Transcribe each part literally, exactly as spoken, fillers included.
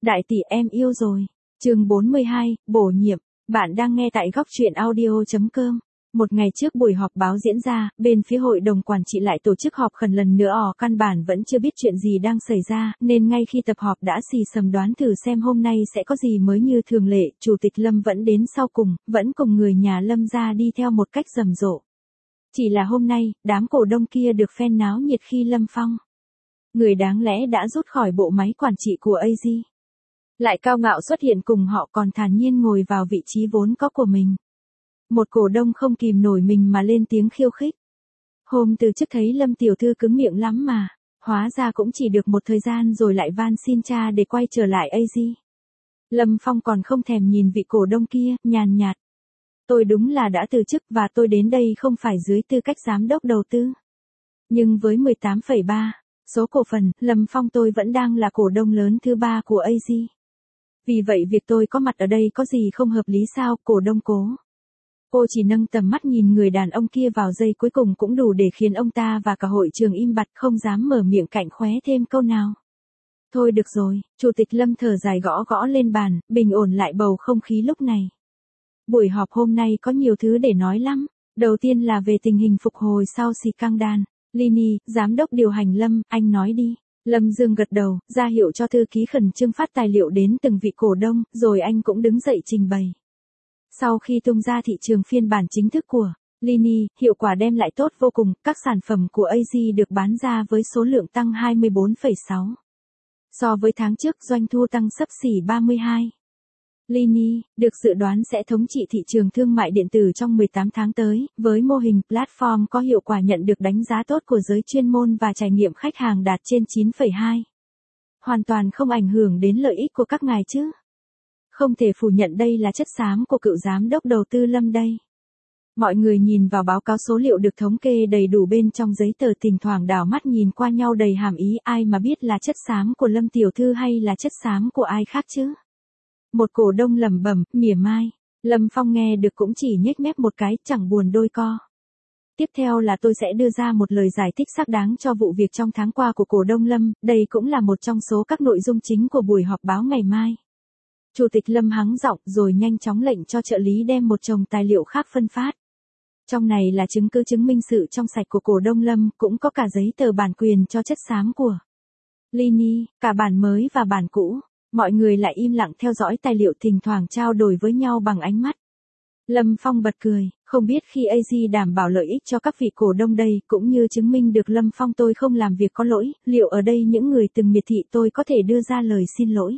Đại tỷ em yêu rồi. Chương bốn mươi hai, bổ nhiệm. Bạn đang nghe tại góc truyện audio chấm com. Một ngày trước buổi họp báo diễn ra, bên phía hội đồng quản trị lại tổ chức họp khẩn lần nữa ò căn bản vẫn chưa biết chuyện gì đang xảy ra, nên ngay khi tập họp đã xì xầm đoán thử xem hôm nay sẽ có gì mới như thường lệ, Chủ tịch Lâm vẫn đến sau cùng, vẫn cùng người nhà Lâm ra đi theo một cách rầm rộ. Chỉ là hôm nay, đám cổ đông kia được phen náo nhiệt khi Lâm Phong, người đáng lẽ đã rút khỏi bộ máy quản trị của a giê, lại cao ngạo xuất hiện cùng họ còn thản nhiên ngồi vào vị trí vốn có của mình. Một cổ đông không kìm nổi mình mà lên tiếng khiêu khích. Hôm từ chức thấy Lâm tiểu thư cứng miệng lắm mà, hóa ra cũng chỉ được một thời gian rồi lại van xin cha để quay trở lại a giê. Lâm Phong còn không thèm nhìn vị cổ đông kia, nhàn nhạt. Tôi đúng là đã từ chức và tôi đến đây không phải dưới tư cách giám đốc đầu tư. Nhưng với mười tám phẩy ba số cổ phần, Lâm Phong tôi vẫn đang là cổ đông lớn thứ ba của a giê. Vì vậy việc tôi có mặt ở đây có gì không hợp lý sao, cổ đông Cố. Cô chỉ nâng tầm mắt nhìn người đàn ông kia vào giây cuối cùng cũng đủ để khiến ông ta và cả hội trường im bặt không dám mở miệng cạnh khóe thêm câu nào. Thôi được rồi, Chủ tịch Lâm thở dài gõ gõ lên bàn, bình ổn lại bầu không khí lúc này. Buổi họp hôm nay có nhiều thứ để nói lắm. Đầu tiên là về tình hình phục hồi sau xì căng đan. Lini, giám đốc điều hành Lâm, anh nói đi. Lâm Dương gật đầu, ra hiệu cho thư ký khẩn trương phát tài liệu đến từng vị cổ đông, rồi anh cũng đứng dậy trình bày. Sau khi tung ra thị trường phiên bản chính thức của Lini, hiệu quả đem lại tốt vô cùng, các sản phẩm của a giê được bán ra với số lượng tăng hai mươi bốn phẩy sáu. So với tháng trước doanh thu tăng xấp xỉ ba mươi hai. Lini, được dự đoán sẽ thống trị thị trường thương mại điện tử trong mười tám tháng tới, với mô hình platform có hiệu quả nhận được đánh giá tốt của giới chuyên môn và trải nghiệm khách hàng đạt trên chín phẩy hai. Hoàn toàn không ảnh hưởng đến lợi ích của các ngài chứ. Không thể phủ nhận đây là chất xám của cựu giám đốc đầu tư Lâm đây. Mọi người nhìn vào báo cáo số liệu được thống kê đầy đủ bên trong giấy tờ, thỉnh thoảng đảo mắt nhìn qua nhau đầy hàm ý, ai mà biết là chất xám của Lâm tiểu thư hay là chất xám của ai khác chứ. Một cổ đông lẩm bẩm, mỉa mai. Lâm Phong nghe được cũng chỉ nhếch mép một cái, chẳng buồn đôi co. Tiếp theo là tôi sẽ đưa ra một lời giải thích xác đáng cho vụ việc trong tháng qua của cổ đông Lâm, đây cũng là một trong số các nội dung chính của buổi họp báo ngày mai. Chủ tịch Lâm hắng giọng rồi nhanh chóng lệnh cho trợ lý đem một chồng tài liệu khác phân phát. Trong này là chứng cứ chứng minh sự trong sạch của cổ đông Lâm, cũng có cả giấy tờ bản quyền cho chất xám của Lini, cả bản mới và bản cũ. Mọi người lại im lặng theo dõi tài liệu, thỉnh thoảng trao đổi với nhau bằng ánh mắt. Lâm Phong bật cười, không biết khi a giê đảm bảo lợi ích cho các vị cổ đông đây, cũng như chứng minh được Lâm Phong tôi không làm việc có lỗi, liệu ở đây những người từng miệt thị tôi có thể đưa ra lời xin lỗi.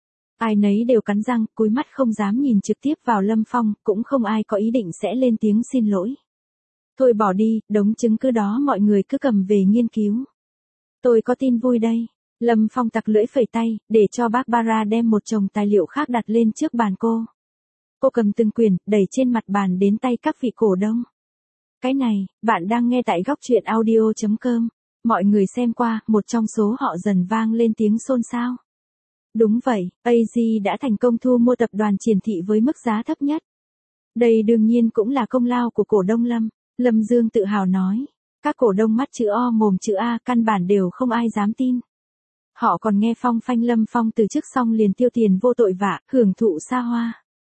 Ai nấy đều cắn răng, cúi mắt không dám nhìn trực tiếp vào Lâm Phong, cũng không ai có ý định sẽ lên tiếng xin lỗi. Thôi bỏ đi, đống chứng cứ đó mọi người cứ cầm về nghiên cứu. Tôi có tin vui đây. Lâm Phong tặc lưỡi phẩy tay, để cho Barbara đem một chồng tài liệu khác đặt lên trước bàn cô. Cô cầm từng quyển, đẩy trên mặt bàn đến tay các vị cổ đông. Cái này, bạn đang nghe tại góc truyện audio chấm com. Mọi người xem qua, một trong số họ dần vang lên tiếng xôn xao. Đúng vậy, a giê đã thành công thu mua tập đoàn Triển Thị với mức giá thấp nhất. Đây đương nhiên cũng là công lao của cổ đông Lâm. Lâm Dương tự hào nói. Các cổ đông mắt chữ O mồm chữ A căn bản đều không ai dám tin. Họ còn nghe phong phanh Lâm Phong từ chức xong liền tiêu tiền vô tội vạ, hưởng thụ xa hoa.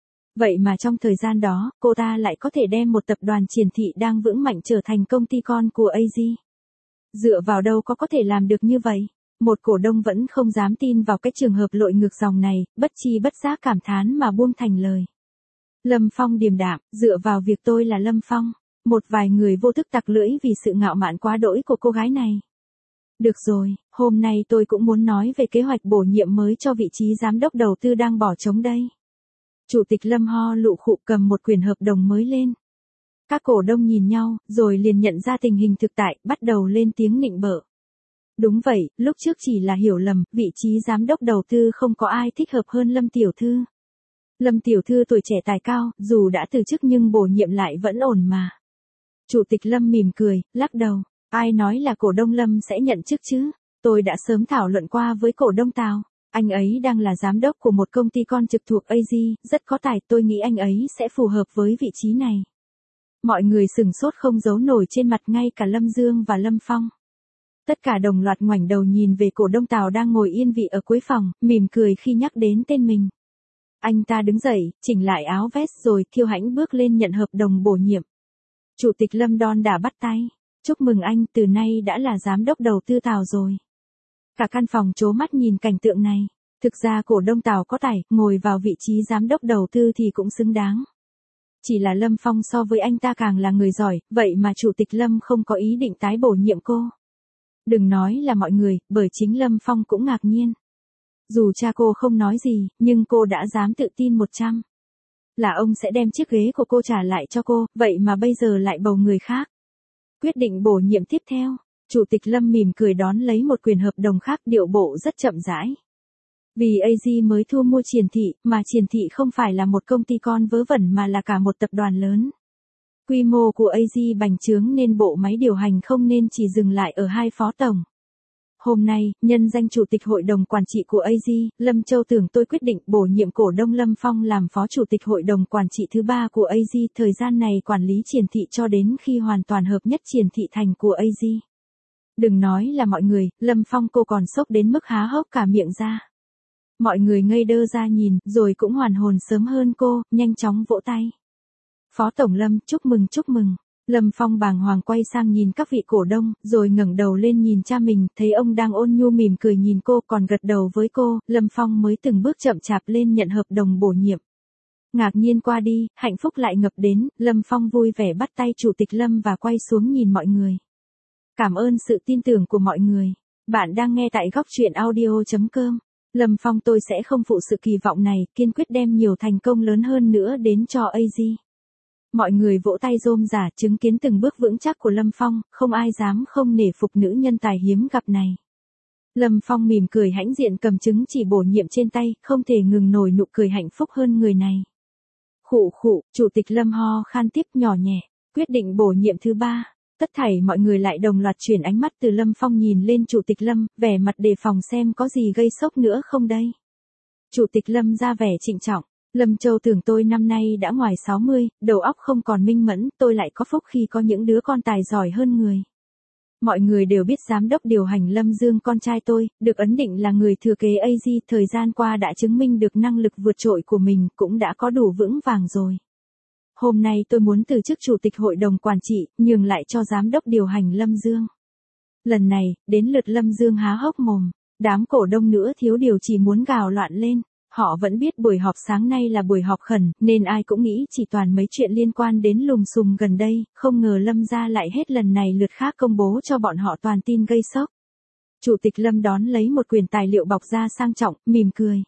Vậy mà trong thời gian đó, cô ta lại có thể đem một tập đoàn Triển Thị đang vững mạnh trở thành công ty con của a giê. Dựa vào đâu có có thể làm được như vậy? Một cổ đông vẫn không dám tin vào cái trường hợp lội ngược dòng này, bất chi bất giác cảm thán mà buông thành lời. Lâm Phong điềm đạm, dựa vào việc tôi là Lâm Phong. Một vài người vô thức tặc lưỡi vì sự ngạo mạn quá đỗi của cô gái này. Được rồi, hôm nay tôi cũng muốn nói về kế hoạch bổ nhiệm mới cho vị trí giám đốc đầu tư đang bỏ trống đây. Chủ tịch Lâm ho lụ khụ cầm một quyển hợp đồng mới lên. Các cổ đông nhìn nhau, rồi liền nhận ra tình hình thực tại, bắt đầu lên tiếng nịnh bợ. Đúng vậy, lúc trước chỉ là hiểu lầm, vị trí giám đốc đầu tư không có ai thích hợp hơn Lâm tiểu thư. Lâm tiểu thư tuổi trẻ tài cao, dù đã từ chức nhưng bổ nhiệm lại vẫn ổn mà. Chủ tịch Lâm mỉm cười, lắc đầu. Ai nói là cổ đông Lâm sẽ nhận chức chứ? Tôi đã sớm thảo luận qua với cổ đông Tào. Anh ấy đang là giám đốc của một công ty con trực thuộc a giê, rất có tài, tôi nghĩ anh ấy sẽ phù hợp với vị trí này. Mọi người sửng sốt không giấu nổi trên mặt, ngay cả Lâm Dương và Lâm Phong. Tất cả đồng loạt ngoảnh đầu nhìn về cổ đông Tào đang ngồi yên vị ở cuối phòng, mỉm cười khi nhắc đến tên mình. Anh ta đứng dậy, chỉnh lại áo vest rồi kiêu hãnh bước lên nhận hợp đồng bổ nhiệm. Chủ tịch Lâm đon đả bắt tay. Chúc mừng anh, từ nay đã là giám đốc đầu tư Tào rồi. Cả căn phòng trố mắt nhìn cảnh tượng này. Thực ra cổ đông Tào có tài, ngồi vào vị trí giám đốc đầu tư thì cũng xứng đáng. Chỉ là Lâm Phong so với anh ta càng là người giỏi, vậy mà chủ tịch Lâm không có ý định tái bổ nhiệm cô. Đừng nói là mọi người, bởi chính Lâm Phong cũng ngạc nhiên. Dù cha cô không nói gì, nhưng cô đã dám tự tin một trăm. Là ông sẽ đem chiếc ghế của cô trả lại cho cô, vậy mà bây giờ lại bầu người khác. Quyết định bổ nhiệm tiếp theo, chủ tịch Lâm mỉm cười đón lấy một quyền hợp đồng khác, điệu bộ rất chậm rãi. Vì a giê mới thu mua Triển Thị, mà Triển Thị không phải là một công ty con vớ vẩn mà là cả một tập đoàn lớn. Quy mô của a giê bành trướng nên bộ máy điều hành không nên chỉ dừng lại ở hai phó tổng. Hôm nay, nhân danh chủ tịch hội đồng quản trị của a giê, Lâm Châu Tưởng tôi quyết định bổ nhiệm cổ đông Lâm Phong làm phó chủ tịch hội đồng quản trị thứ ba của a giê, thời gian này quản lý Triển Thị cho đến khi hoàn toàn hợp nhất Triển Thị thành của a giê. Đừng nói là mọi người, Lâm Phong cô còn sốc đến mức há hốc cả miệng ra. Mọi người ngây đơ ra nhìn, rồi cũng hoàn hồn sớm hơn cô, nhanh chóng vỗ tay. Phó Tổng Lâm, chúc mừng chúc mừng. Lâm Phong bàng hoàng quay sang nhìn các vị cổ đông, rồi ngẩng đầu lên nhìn cha mình, thấy ông đang ôn nhu mỉm cười nhìn cô còn gật đầu với cô, Lâm Phong mới từng bước chậm chạp lên nhận hợp đồng bổ nhiệm. Ngạc nhiên qua đi, hạnh phúc lại ngập đến, Lâm Phong vui vẻ bắt tay chủ tịch Lâm và quay xuống nhìn mọi người. Cảm ơn sự tin tưởng của mọi người. Bạn đang nghe tại góc truyện audio chấm com. Lâm Phong tôi sẽ không phụ sự kỳ vọng này, kiên quyết đem nhiều thành công lớn hơn nữa đến cho a giê. Mọi người vỗ tay rôm rả chứng kiến từng bước vững chắc của Lâm Phong, không ai dám không nể phục nữ nhân tài hiếm gặp này. Lâm Phong mỉm cười hãnh diện cầm chứng chỉ bổ nhiệm trên tay, không thể ngừng nổi nụ cười hạnh phúc hơn người này. Khụ khụ, chủ tịch Lâm ho khan tiếp nhỏ nhẹ, quyết định bổ nhiệm thứ ba. Tất thảy mọi người lại đồng loạt chuyển ánh mắt từ Lâm Phong nhìn lên chủ tịch Lâm, vẻ mặt đề phòng xem có gì gây sốc nữa không đây. Chủ tịch Lâm ra vẻ trịnh trọng. Lâm Châu Tưởng tôi năm nay đã ngoài sáu mươi, đầu óc không còn minh mẫn, tôi lại có phúc khi có những đứa con tài giỏi hơn người. Mọi người đều biết giám đốc điều hành Lâm Dương con trai tôi, được ấn định là người thừa kế a giê, thời gian qua đã chứng minh được năng lực vượt trội của mình, cũng đã có đủ vững vàng rồi. Hôm nay tôi muốn từ chức chủ tịch hội đồng quản trị, nhường lại cho giám đốc điều hành Lâm Dương. Lần này, đến lượt Lâm Dương há hốc mồm, đám cổ đông nữa thiếu điều chỉ muốn gào loạn lên. Họ vẫn biết buổi họp sáng nay là buổi họp khẩn, nên ai cũng nghĩ chỉ toàn mấy chuyện liên quan đến lùm xùm gần đây, không ngờ Lâm gia lại hết lần này lượt khác công bố cho bọn họ toàn tin gây sốc. Chủ tịch Lâm đón lấy một quyển tài liệu bọc da sang trọng, mỉm cười.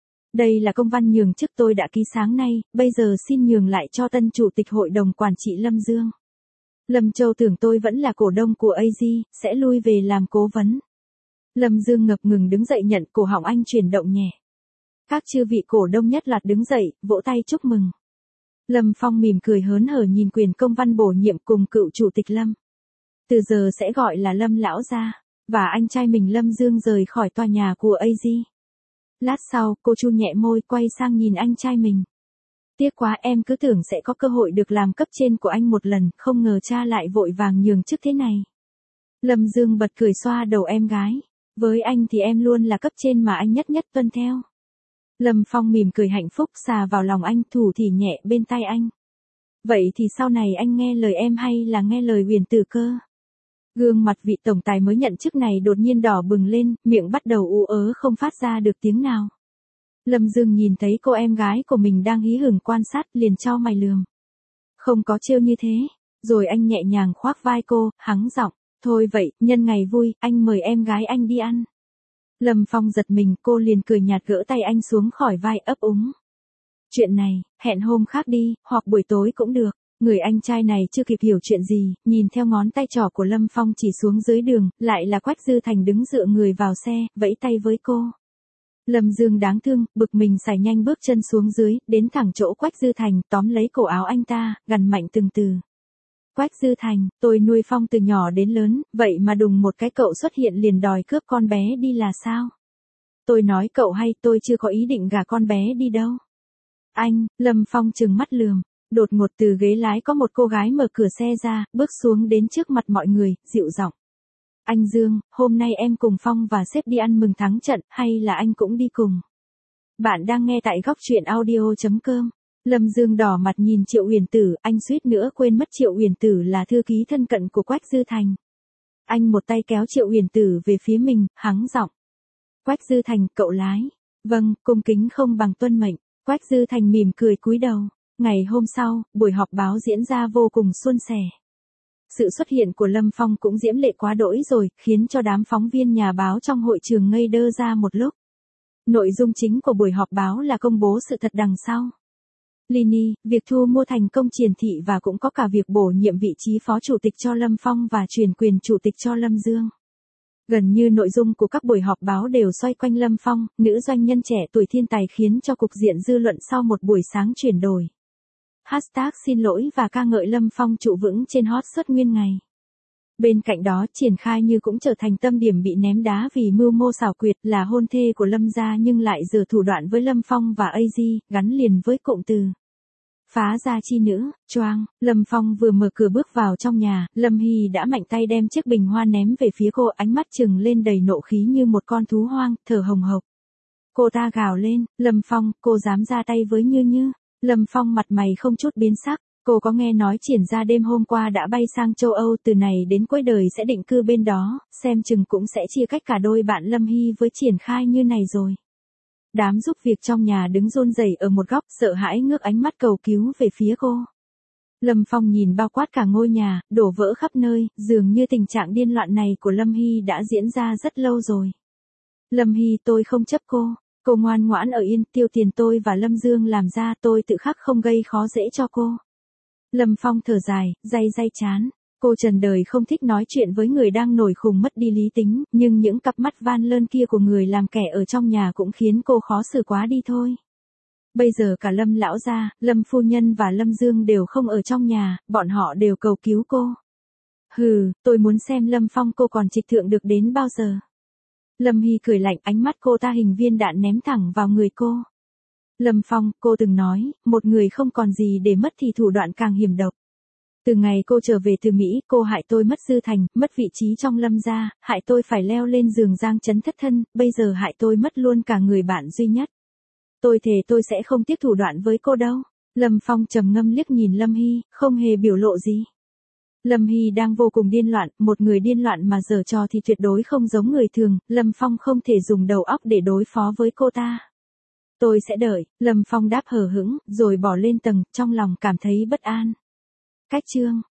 Đây là công văn nhường chức tôi đã ký sáng nay, bây giờ xin nhường lại cho tân chủ tịch hội đồng quản trị Lâm Dương. Lâm Châu Tưởng tôi vẫn là cổ đông của a giê, sẽ lui về làm cố vấn. Lâm Dương ngập ngừng đứng dậy nhận, cổ họng anh chuyển động nhẹ. Các chư vị cổ đông nhất loạt đứng dậy, vỗ tay chúc mừng. Lâm Phong mỉm cười hớn hở nhìn quyền công văn bổ nhiệm cùng cựu chủ tịch Lâm. Từ giờ sẽ gọi là Lâm lão gia, và anh trai mình Lâm Dương rời khỏi tòa nhà của a giê. Lát sau, cô chu nhẹ môi quay sang nhìn anh trai mình. Tiếc quá, em cứ tưởng sẽ có cơ hội được làm cấp trên của anh một lần, không ngờ cha lại vội vàng nhường chức thế này. Lâm Dương bật cười xoa đầu em gái. Với anh thì em luôn là cấp trên mà anh nhất nhất tuân theo. Lâm Phong mỉm cười hạnh phúc xà vào lòng anh, thủ thỉ nhẹ bên tai anh. Vậy thì sau này anh nghe lời em hay là nghe lời Huyền Tử cơ? Gương mặt vị tổng tài mới nhận chức này đột nhiên đỏ bừng lên, miệng bắt đầu ú ớ không phát ra được tiếng nào. Lâm Dương nhìn thấy cô em gái của mình đang hí hửng quan sát, liền chau mày lườm. Không có trêu như thế. Rồi anh nhẹ nhàng khoác vai cô, hắng giọng. Thôi vậy, nhân ngày vui, anh mời em gái anh đi ăn. Lâm Phong giật mình, cô liền cười nhạt gỡ tay anh xuống khỏi vai ấp úng. Chuyện này, hẹn hôm khác đi, hoặc buổi tối cũng được. Người anh trai này chưa kịp hiểu chuyện gì, nhìn theo ngón tay trỏ của Lâm Phong chỉ xuống dưới đường, lại là Quách Dư Thành đứng dựa người vào xe, vẫy tay với cô. Lâm Dương đáng thương, bực mình xài nhanh bước chân xuống dưới, đến thẳng chỗ Quách Dư Thành, tóm lấy cổ áo anh ta, gằn mạnh từng từ. Quách Dư Thành, tôi nuôi Phong từ nhỏ đến lớn, vậy mà đùng một cái cậu xuất hiện liền đòi cướp con bé đi là sao? Tôi nói cậu hay, tôi chưa có ý định gả con bé đi đâu. Anh, Lâm Phong trừng mắt lườm, đột ngột từ ghế lái có một cô gái mở cửa xe ra, bước xuống đến trước mặt mọi người, dịu giọng. Anh Dương, hôm nay em cùng Phong và sếp đi ăn mừng thắng trận, hay là anh cũng đi cùng? Bạn đang nghe tại góc truyện audio.com. Lâm Dương đỏ mặt nhìn Triệu Huyền Tử, anh suýt nữa quên mất Triệu Huyền Tử là thư ký thân cận của Quách Dư Thành. Anh một tay kéo Triệu Huyền Tử về phía mình, hắng giọng. Quách Dư Thành, cậu lái. Vâng, cung kính không bằng tuân mệnh. Quách Dư Thành mỉm cười cúi đầu. Ngày hôm sau, buổi họp báo diễn ra vô cùng suôn sẻ. Sự xuất hiện của Lâm Phong cũng diễm lệ quá đỗi rồi, khiến cho đám phóng viên nhà báo trong hội trường ngây đơ ra một lúc. Nội dung chính của buổi họp báo là công bố sự thật đằng sau. Lini, việc thu mua thành công Triển Thị và cũng có cả việc bổ nhiệm vị trí phó chủ tịch cho Lâm Phong và chuyển quyền chủ tịch cho Lâm Dương. Gần như nội dung của các buổi họp báo đều xoay quanh Lâm Phong, nữ doanh nhân trẻ tuổi thiên tài khiến cho cục diện dư luận sau một buổi sáng chuyển đổi. Hashtag xin lỗi và ca ngợi Lâm Phong trụ vững trên hot suốt nguyên ngày. Bên cạnh đó, Triển Khai Như cũng trở thành tâm điểm bị ném đá vì mưu mô xảo quyệt, là hôn thê của Lâm gia nhưng lại giở thủ đoạn với Lâm Phong và a giê, gắn liền với cụm từ phá gia chi nữ, choang. Lâm Phong vừa mở cửa bước vào trong nhà, Lâm Hy đã mạnh tay đem chiếc bình hoa ném về phía cô, ánh mắt trừng lên đầy nộ khí như một con thú hoang, thở hồng hộc. Cô ta gào lên, Lâm Phong, cô dám ra tay với Như Như. Lâm Phong mặt mày không chút biến sắc. Cô có nghe nói Triển gia đêm hôm qua đã bay sang châu Âu, từ này đến cuối đời sẽ định cư bên đó, xem chừng cũng sẽ chia cách cả đôi bạn Lâm Hy với Triển Khai Như này rồi. Đám giúp việc trong nhà đứng run rẩy ở một góc, sợ hãi ngước ánh mắt cầu cứu về phía cô. Lâm Phong nhìn bao quát cả ngôi nhà, đổ vỡ khắp nơi, dường như tình trạng điên loạn này của Lâm Hy đã diễn ra rất lâu rồi. Lâm Hy, tôi không chấp cô. Cô ngoan ngoãn ở yên, tiêu tiền tôi và Lâm Dương làm ra, tôi tự khắc không gây khó dễ cho cô. Lâm Phong thở dài, day day chán. Cô trần đời không thích nói chuyện với người đang nổi khùng mất đi lý tính, nhưng những cặp mắt van lơn kia của người làm kẻ ở trong nhà cũng khiến cô khó xử quá đi thôi. Bây giờ cả Lâm lão gia, Lâm phu nhân và Lâm Dương đều không ở trong nhà, bọn họ đều cầu cứu cô. Hừ, tôi muốn xem Lâm Phong cô còn trịch thượng được đến bao giờ. Lâm Hy cười lạnh, ánh mắt cô ta hình viên đạn ném thẳng vào người cô. Lâm Phong, cô từng nói, một người không còn gì để mất thì thủ đoạn càng hiểm độc. Từ ngày cô trở về từ Mỹ, cô hại tôi mất Dư Thành, mất vị trí trong Lâm gia, hại tôi phải leo lên giường Giang Chấn thất thân, bây giờ hại tôi mất luôn cả người bạn duy nhất. Tôi thề tôi sẽ không tiếc thủ đoạn với cô đâu. Lâm Phong trầm ngâm liếc nhìn Lâm Hy, không hề biểu lộ gì. Lâm Hy đang vô cùng điên loạn, một người điên loạn mà giở trò thì tuyệt đối không giống người thường, Lâm Phong không thể dùng đầu óc để đối phó với cô ta. Tôi sẽ đợi, Lâm Phong đáp hờ hững, rồi bỏ lên tầng, trong lòng cảm thấy bất an. Cách chương